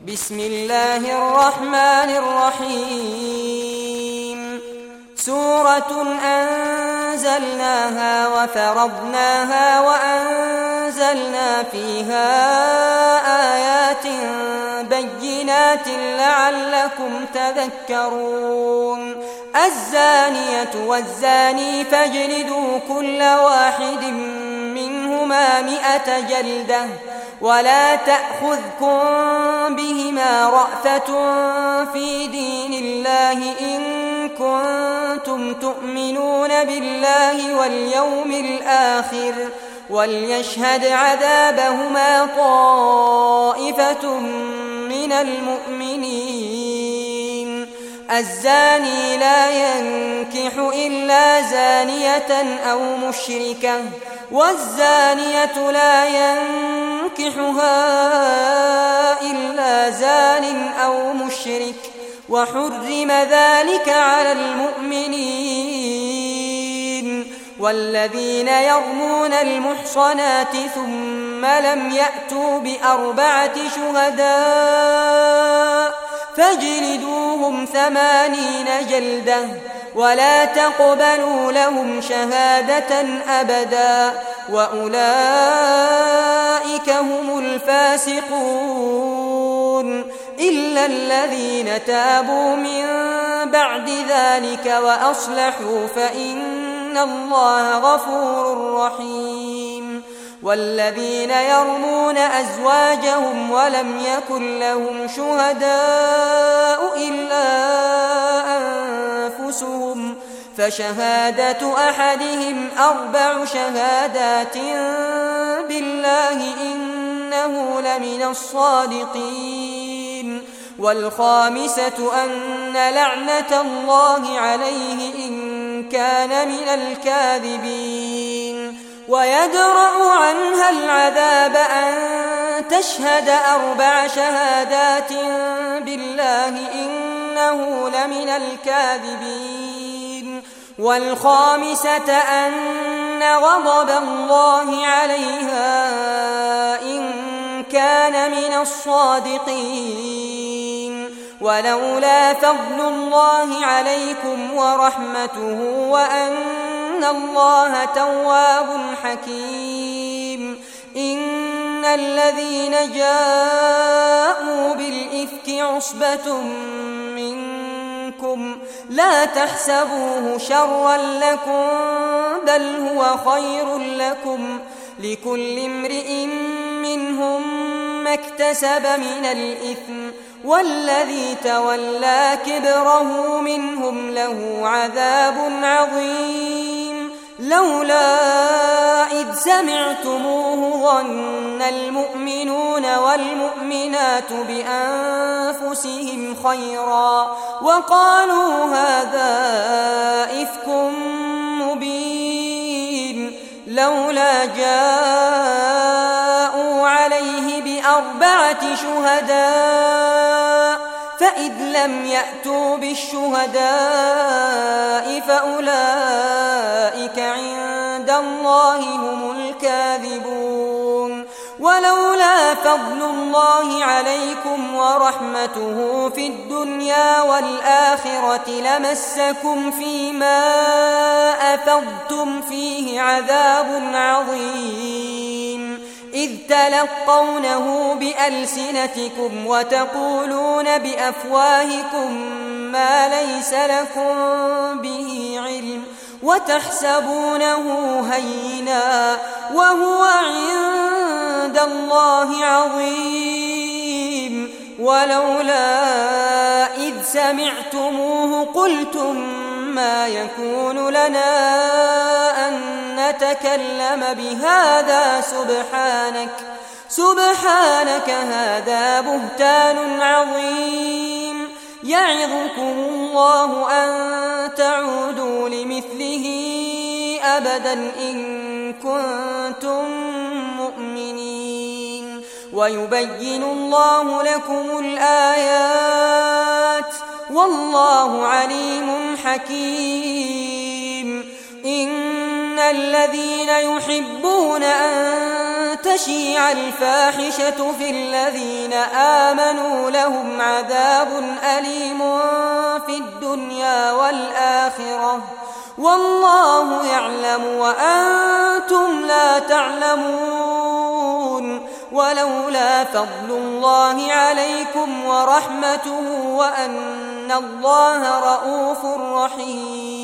بسم الله الرحمن الرحيم سورة أنزلناها وفرضناها وأنزلنا فيها آيات بينات لعلكم تذكرون الزانية والزاني فاجلدوا كل واحد منهما 100 جلدة ولا تأخذكم بهما رأفة في دين الله إن كنتم تؤمنون بالله واليوم الآخر وليشهد عذابهما طائفة من المؤمنين الزاني لا ينكح إلا زانية أو مشركة والزانية لا ينكحها إلا زان أو مشرك وحرم ذلك على المؤمنين والذين يرمون المحصنات ثم لم يأتوا ب4 شهداء فاجلدوهم 80 جلدة ولا تقبلوا لهم شهادة أبدا وأولئك هم الفاسقون إلا الذين تابوا من بعد ذلك وأصلحوا فإن الله غفور رحيم والذين يرمون أزواجهم ولم يكن لهم شهداء إلا أنفسهم فشهادة أحدهم 4 شهادات بالله إنه لمن الصادقين والخامسة أن لعنة الله عليه إن كان من الكاذبين ويدرأ عنها العذاب أن تشهد 4 شهادات بالله إنه لمن الكاذبين والخامسة أن غضب الله عليها إن كان من الصادقين ولولا فضل الله عليكم ورحمته وأن الله تواب حكيم إن الذين جاءوا بالإفك عصبة منكم لا تحسبوه شرا لكم بل هو خير لكم لكل امرئ منهم ما اكتسب من الإثم والذي تولى كبره منهم له عذاب عظيم لولا إذ سمعتموه ظن المؤمنون والمؤمنات بأنفسهم خيرا وقالوا هذا إفك مبين لولا جاءوا عليه ب4 شهداء فإذ لم يأتوا بالشهداء فأولئك عند الله هم الكاذبون ولولا فضل الله عليكم ورحمته في الدنيا والآخرة لمسكم فيما أفضتم فيه عذاب عظيم إذ تلقونه بألسنتكم وتقولون بأفواهكم ما ليس لكم به علم وتحسبونه هينا وهو عند الله عظيم ولولا إذ سمعتموه قلتم ما يكون لنا أن نتكلم بهذا سبحانك هذا بهتان عظيم يعظكم الله أن تعودوا لمثله أبدا إن كنتم مؤمنين ويبين الله لكم الآيات والله عليم حكيم إن الذين يحبون أن تشيع الفاحشة في الذين آمنوا لهم عذاب أليم في الدنيا والآخرة والله يعلم وأنتم لا تعلمون ولولا فضل الله عليكم ورحمته وأن الله رؤوف رحيم